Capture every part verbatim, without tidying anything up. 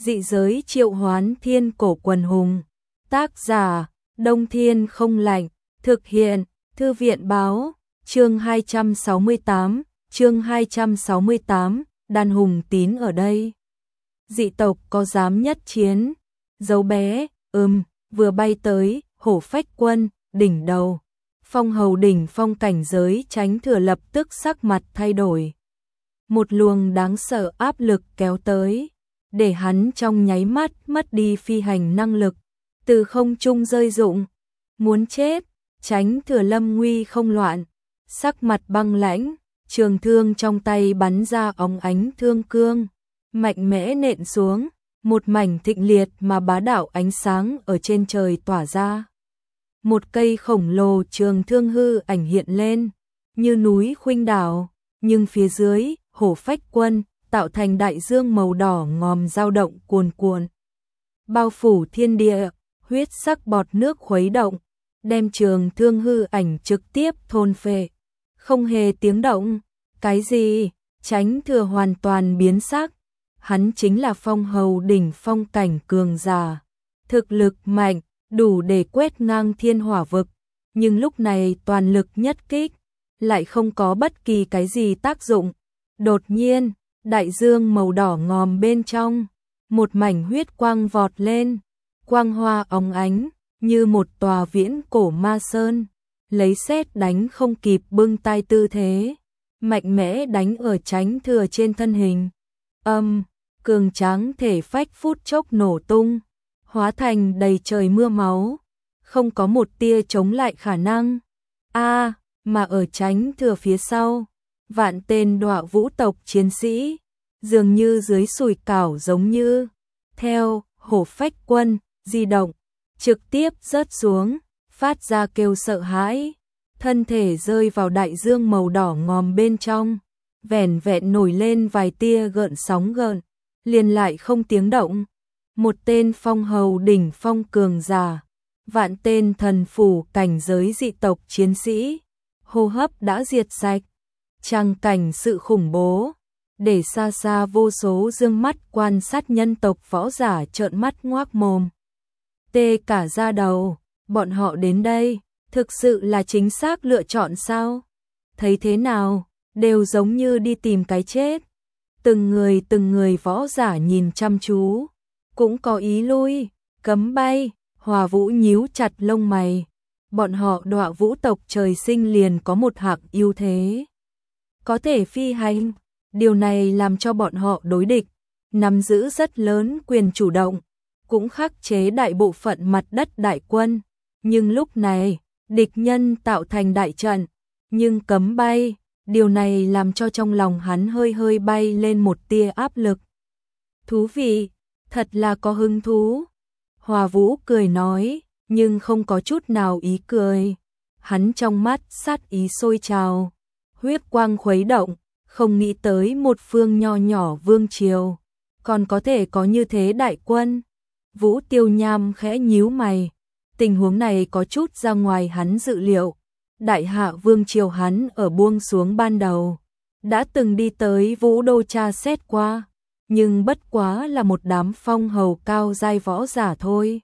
Dị giới triệu hoán thiên cổ quần hùng. Tác giả, Đông Thiên Không Lạnh. Thực hiện, Thư viện Báo. Chương hai trăm sáu mươi tám, chương hai trăm sáu mươi tám, đàn hùng tín ở đây. Dị tộc có dám nhất chiến? Dấu bé, ừm, vừa bay tới, hổ phách quân, đỉnh đầu. Phong hầu đỉnh phong cảnh giới Chánh Thừa lập tức sắc mặt thay đổi. Một luồng đáng sợ áp lực kéo tới, để hắn trong nháy mắt mất đi phi hành năng lực, từ không trung rơi rụng. Muốn chết, Chánh Thừa lâm nguy không loạn, sắc mặt băng lãnh, trường thương trong tay bắn ra óng ánh thương cương, mạnh mẽ nện xuống, một mảnh thịnh liệt mà bá đạo ánh sáng ở trên trời tỏa ra. Một cây khổng lồ trường thương hư ảnh hiện lên, như núi khuynh đảo, nhưng phía dưới, hổ phách quân, tạo thành đại dương màu đỏ ngòm dao động cuồn cuộn. Bao phủ thiên địa, huyết sắc bọt nước khuấy động, đem trường thương hư ảnh trực tiếp thôn phệ. Không hề tiếng động. Cái gì? Chánh Thừa hoàn toàn biến sắc. Hắn chính là phong hầu đỉnh phong cảnh cường giả. Thực lực mạnh, đủ để quét ngang thiên hỏa vực. Nhưng lúc này toàn lực nhất kích, lại không có bất kỳ cái gì tác dụng. Đột nhiên, đại dương màu đỏ ngòm bên trong, một mảnh huyết quang vọt lên. Quang hoa óng ánh, như một tòa viễn cổ ma sơn, lấy sét đánh không kịp bưng tay tư thế, mạnh mẽ đánh ở Chánh Thừa trên thân hình. Âm, cường tráng thể phách phút chốc nổ tung, hóa thành đầy trời mưa máu, không có một tia chống lại khả năng. A, à, mà ở Chánh Thừa phía sau, vạn tên đọa vũ tộc chiến sĩ, dường như dưới sùi cảo giống như, theo hổ phách quân, di động, trực tiếp rớt xuống, phát ra kêu sợ hãi, thân thể rơi vào đại dương màu đỏ ngòm bên trong, vẻn vẹn nổi lên vài tia gợn sóng gợn, liền lại không tiếng động. Một tên phong hầu đỉnh phong cường giả, vạn tên thần phủ cảnh giới dị tộc chiến sĩ, hô hấp đã diệt sạch. Tràng cảnh sự khủng bố, để xa xa vô số dương mắt quan sát nhân tộc võ giả trợn mắt ngoác mồm. Tê cả da đầu, bọn họ đến đây, thực sự là chính xác lựa chọn sao? Thấy thế nào, đều giống như đi tìm cái chết. Từng người từng người võ giả nhìn chăm chú, cũng có ý lui, cấm bay. Hòa Vũ nhíu chặt lông mày, bọn họ đọa vũ tộc trời sinh liền có một hạng ưu thế, có thể phi hành, điều này làm cho bọn họ đối địch nắm giữ rất lớn quyền chủ động, cũng khắc chế đại bộ phận mặt đất đại quân. Nhưng lúc này, địch nhân tạo thành đại trận, nhưng cấm bay, điều này làm cho trong lòng hắn hơi hơi bay lên một tia áp lực. Thú vị, thật là có hứng thú. Hòa Vũ cười nói, nhưng không có chút nào ý cười. Hắn trong mắt sát ý sôi trào, huyết quang khuấy động, không nghĩ tới một phương nho nhỏ vương triều, còn có thể có như thế đại quân. Vũ Tiêu Nham khẽ nhíu mày, tình huống này có chút ra ngoài hắn dự liệu. Đại hạ vương triều hắn ở buông xuống ban đầu, đã từng đi tới Vũ Đô tra xét qua, nhưng bất quá là một đám phong hầu cao giai võ giả thôi.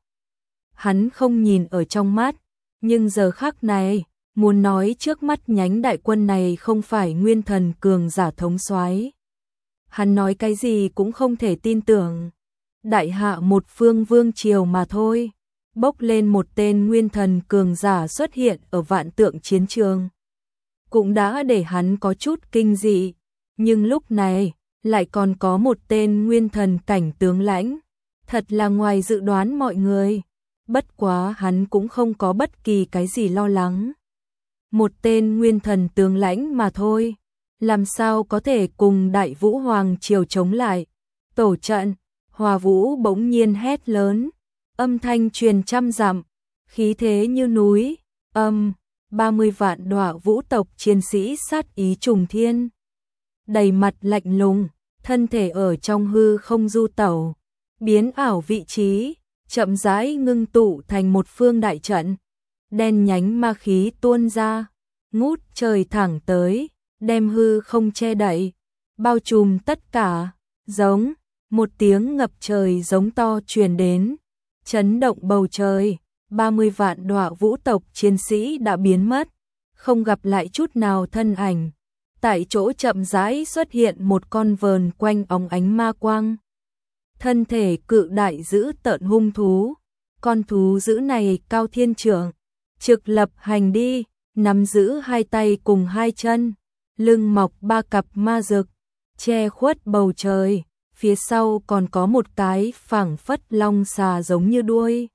Hắn không nhìn ở trong mắt, nhưng giờ khắc này, muốn nói trước mắt nhánh đại quân này không phải nguyên thần cường giả thống soái, hắn nói cái gì cũng không thể tin tưởng. Đại hạ một phương vương triều mà thôi, bốc lên một tên nguyên thần cường giả xuất hiện ở vạn tượng chiến trường, cũng đã để hắn có chút kinh dị. Nhưng lúc này, lại còn có một tên nguyên thần cảnh tướng lãnh, thật là ngoài dự đoán mọi người. Bất quá hắn cũng không có bất kỳ cái gì lo lắng. Một tên nguyên thần tướng lãnh mà thôi, làm sao có thể cùng Đại Vũ Hoàng triều chống lại. Tổ trận, Hòa Vũ bỗng nhiên hét lớn, âm thanh truyền trăm dặm, khí thế như núi. Âm, ba mươi vạn đọa vũ tộc chiến sĩ sát ý trùng thiên, đầy mặt lạnh lùng, thân thể ở trong hư không du tẩu, biến ảo vị trí, chậm rãi ngưng tụ thành một phương đại trận. Đen nhánh ma khí tuôn ra, ngút trời thẳng tới, đem hư không che đậy, bao trùm tất cả. Giống, một tiếng ngập trời giống to truyền đến, chấn động bầu trời, ba mươi vạn đọa vũ tộc chiến sĩ đã biến mất, không gặp lại chút nào thân ảnh. Tại chỗ chậm rãi xuất hiện một con vờn quanh óng ánh ma quang. Thân thể cự đại dữ tợn hung thú, con thú dữ này cao thiên trượng, trực lập hành đi, nắm giữ hai tay cùng hai chân, lưng mọc ba cặp ma rực, che khuất bầu trời, phía sau còn có một cái phảng phất long xà giống như đuôi.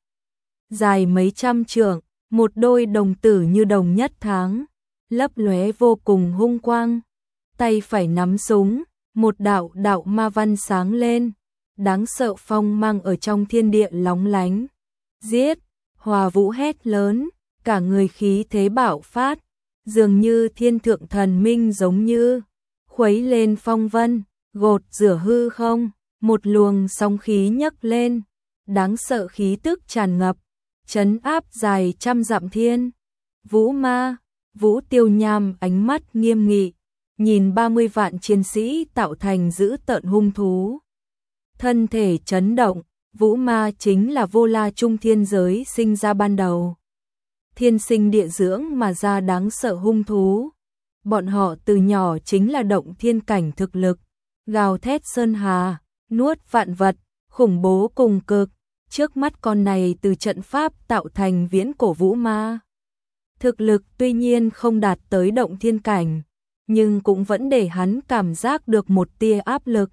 Dài mấy trăm trượng, một đôi đồng tử như đồng nhất tháng, lấp lóe vô cùng hung quang. Tay phải nắm súng, một đạo đạo ma văn sáng lên, đáng sợ phong mang ở trong thiên địa lóng lánh. Giết, Hòa Vũ hét lớn, cả người khí thế bạo phát, dường như thiên thượng thần minh giống như, khuấy lên phong vân, gột rửa hư không, một luồng sóng khí nhấc lên, đáng sợ khí tức tràn ngập, trấn áp dài trăm dặm thiên. Vũ ma, Vũ Tiêu Nham ánh mắt nghiêm nghị, nhìn ba mươi vạn chiến sĩ tạo thành dữ tợn hung thú. Thân thể chấn động, Vũ ma chính là vô la trung thiên giới sinh ra ban đầu. Thiên sinh địa dưỡng mà ra đáng sợ hung thú. Bọn họ từ nhỏ chính là động thiên cảnh thực lực, gào thét sơn hà, nuốt vạn vật, khủng bố cùng cực. Trước mắt con này từ trận pháp tạo thành viễn cổ vũ ma. Thực lực tuy nhiên không đạt tới động thiên cảnh, nhưng cũng vẫn để hắn cảm giác được một tia áp lực.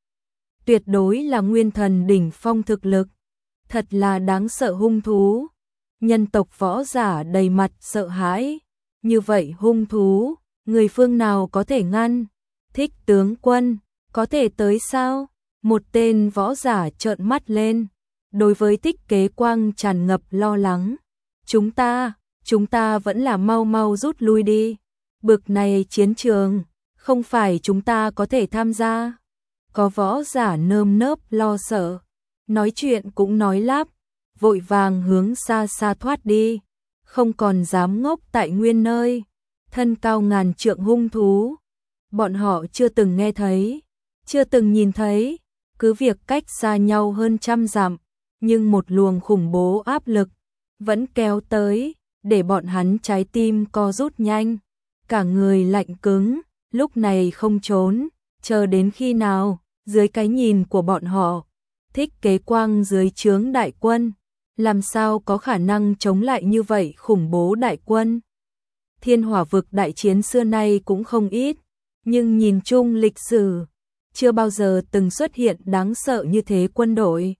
Tuyệt đối là nguyên thần đỉnh phong thực lực, thật là đáng sợ hung thú. Nhân tộc võ giả đầy mặt sợ hãi, như vậy hung thú, người phương nào có thể ngăn? Thích tướng quân, có thể tới sao? Một tên võ giả trợn mắt lên, đối với Thích Kế Quang tràn ngập lo lắng. Chúng ta, chúng ta vẫn là mau mau rút lui đi. Bực này chiến trường, không phải chúng ta có thể tham gia. Có võ giả nơm nớp lo sợ, nói chuyện cũng nói lắp, vội vàng hướng xa xa thoát đi, không còn dám ngốc tại nguyên nơi. Thân cao ngàn trượng hung thú, bọn họ chưa từng nghe thấy, chưa từng nhìn thấy, cứ việc cách xa nhau hơn trăm dặm, nhưng một luồng khủng bố áp lực vẫn kéo tới, để bọn hắn trái tim co rút nhanh, cả người lạnh cứng, lúc này không trốn, chờ đến khi nào? Dưới cái nhìn của bọn họ, Thích Kế Quang dưới trướng đại quân, làm sao có khả năng chống lại như vậy khủng bố đại quân. Thiên Hỏa vực đại chiến xưa nay cũng không ít, nhưng nhìn chung lịch sử, chưa bao giờ từng xuất hiện đáng sợ như thế quân đội.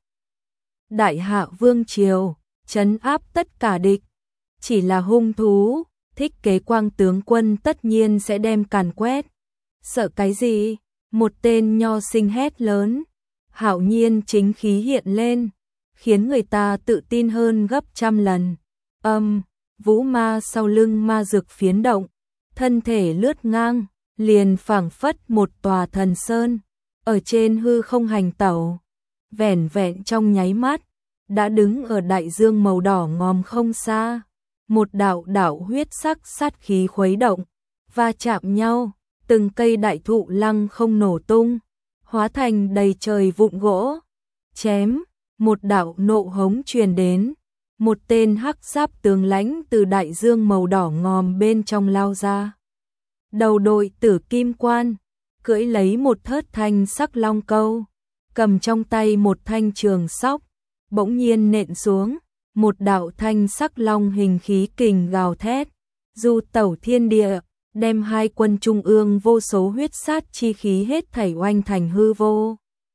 Đại Hạ Vương Triều, trấn áp tất cả địch, chỉ là hung thú, Thích Kế Quang tướng quân tất nhiên sẽ đem càn quét. Sợ cái gì? Một tên nho sinh hét lớn, hạo nhiên chính khí hiện lên, khiến người ta tự tin hơn gấp trăm lần. Âm, vũ ma sau lưng ma dược phiến động, thân thể lướt ngang, liền phảng phất một tòa thần sơn, ở trên hư không hành tẩu, vẻn vẹn trong nháy mắt, đã đứng ở đại dương màu đỏ ngòm không xa. Một đạo đạo huyết sắc sát khí khuấy động, va chạm nhau. Từng cây đại thụ lăng không nổ tung, hóa thành đầy trời vụn gỗ. Chém, một đạo nộ hống truyền đến, một tên hắc giáp tướng lãnh từ đại dương màu đỏ ngòm bên trong lao ra. Đầu đội tử kim quan, cưỡi lấy một thớt thanh sắc long câu, cầm trong tay một thanh trường sóc, bỗng nhiên nện xuống, một đạo thanh sắc long hình khí kình gào thét, du tẩu thiên địa. Đem hai quân trung ương vô số huyết sát chi khí hết thảy oanh thành hư vô.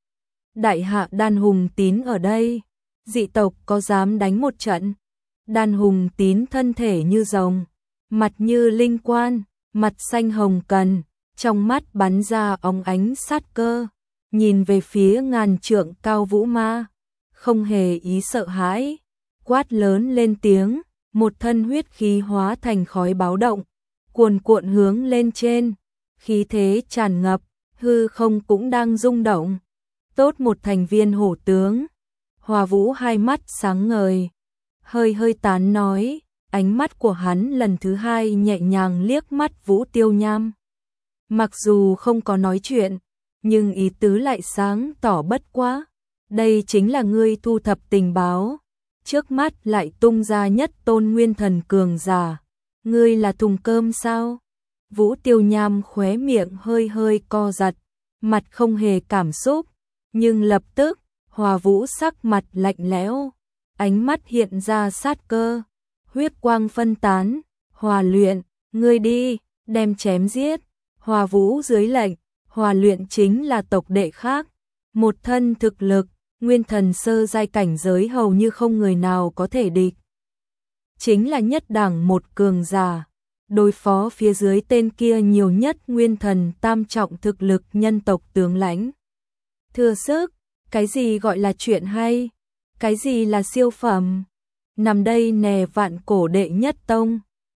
Đại Hạ Đan Hùng Tín ở đây, dị tộc có dám đánh một trận? Đan Hùng Tín thân thể như rồng, mặt như linh quan, mặt xanh hồng cần, trong mắt bắn ra óng ánh sát cơ, nhìn về phía ngàn trượng cao vũ ma, không hề ý sợ hãi, quát lớn lên tiếng, một thân huyết khí hóa thành khói báo động. Cuồn cuộn hướng lên trên, khí thế tràn ngập, hư không cũng đang rung động. Tốt một thành viên hổ tướng. Hòa Vũ hai mắt sáng ngời, hơi hơi tán nói, ánh mắt của hắn lần thứ hai nhẹ nhàng liếc mắt Vũ Tiêu Nham. Mặc dù không có nói chuyện, nhưng ý tứ lại sáng tỏ bất quá. Đây chính là ngươi thu thập tình báo, trước mắt lại tung ra nhất tôn nguyên thần cường giả. Ngươi là thùng cơm sao? Vũ Tiêu Nham khóe miệng hơi hơi co giật, mặt không hề cảm xúc, nhưng lập tức, Hòa Vũ sắc mặt lạnh lẽo, ánh mắt hiện ra sát cơ, huyết quang phân tán, Hòa Luyện, ngươi đi, đem chém giết. Hòa Vũ dưới lệnh, Hòa Luyện chính là tộc đệ khác, một thân thực lực, nguyên thần sơ giai cảnh giới hầu như không người nào có thể địch. Chính là nhất đẳng một cường giả, đối phó phía dưới tên kia nhiều nhất nguyên thần tam trọng thực lực nhân tộc tướng lãnh. Thừa sức, cái gì gọi là chuyện hay, cái gì là siêu phẩm, nằm đây nè vạn cổ đệ nhất tông,